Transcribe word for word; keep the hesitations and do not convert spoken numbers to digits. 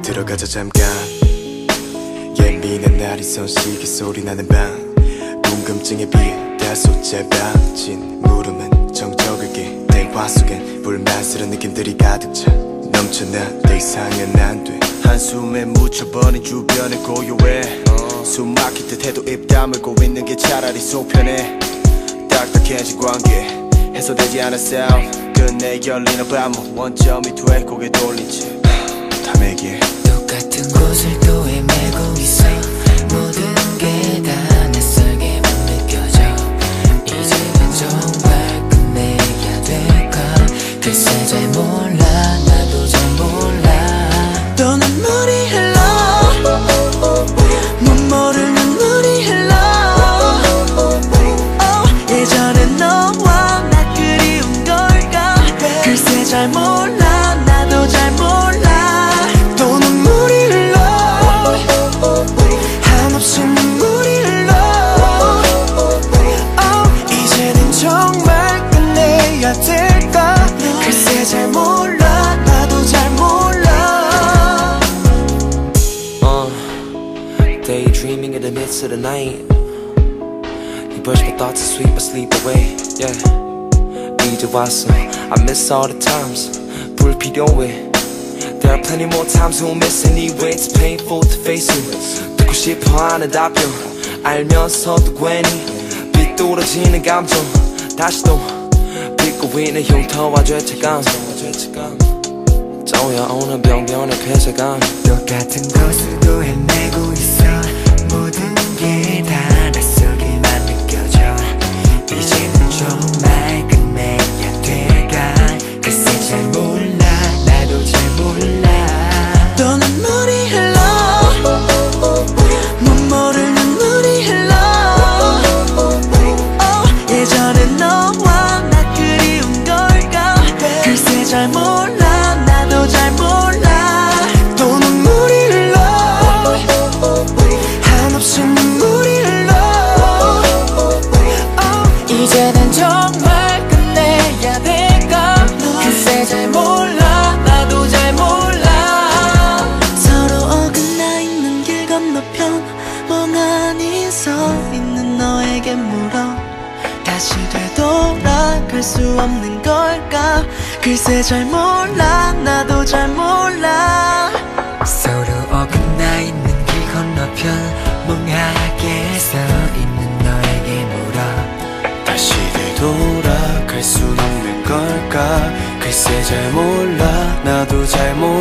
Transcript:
들어가자 잠깐. 예민한 날이 손쉽게 소리나는 방. 궁금증에 비해 다소 짧아진 물음은 정적을게. 대화 속엔 불만스러운 느낌들이 가득 차 넘쳐나. 더 이상은 안돼. 한숨에 묻혀버린 주변의 고요해. 어. 숨 막힐 듯 해도 입 다물고 있는 게 차라리 속편해. 딱딱해진 관계 해소되지 않은 싸움. 끝내 열리는 밤은 원점이 돼 고개 돌린 채 탐내기에 똑같은 곳을 또 헤매고 있어. 모든 게 다 낯설게만 느껴져. 이제는 정말 끝내야 될까. 글쎄 잘 몰라. 나도 잘 몰라. 또 눈물이 흘러. 못 모를 눈물이 흘러. oh, 예전엔 너와 나 그리운 걸까. 글쎄 잘 몰라. 나도 잘 몰라. 또 눈물이 흘러. 한없이 눈물이 흘러. oh, 이제는 정말 끝내야 될까. 글쎄 잘 몰라. 나도 잘 몰라. uh, Daydreaming in the midst of the night. You brush my thoughts and sweep my sleep away. Yeah, 이제 왔어. I miss all the times. 불필요해. There are plenty more times we'll miss anyway. It's painful to face you. 듣고 싶어 하는 답변 알면서도 괜히 빗돌아지는 감정. 다시 또 빚고 있는 흉터와 죄책감. 쪼여오는 병변의 폐쇄감. 똑같은 곳을 또 헤매고 있어. 모든 게 다 낯설게만 느껴져. 이제는 정말 끝내야 될까. 글쎄 잘 몰라. 나도 잘 몰라. 또 눈물이 흘러. 못 모를 눈물이 흘러. oh, 예전엔 너와 나 그리운 걸까. 글쎄 잘 몰라. 나도 잘 몰라. 또 눈물이 흘러. 한없이 눈물이 흘러. oh, 이제는 정말 끝내야 될까. 글쎄 잘 몰라. 나도 잘 몰라. 서로 어긋나 있는 길 건너편 멍하니 서 있는 너에게 물어. 다시 되돌아갈 수 없는 걸까. 글쎄 잘 몰라. 나도 잘 몰라. 서로 어긋나 있는 길 건너편 멍하게 서 있는 너에게 물어. 다시 되돌아갈 수 없는 걸까. 글쎄 잘 몰라. 나도 잘 몰라.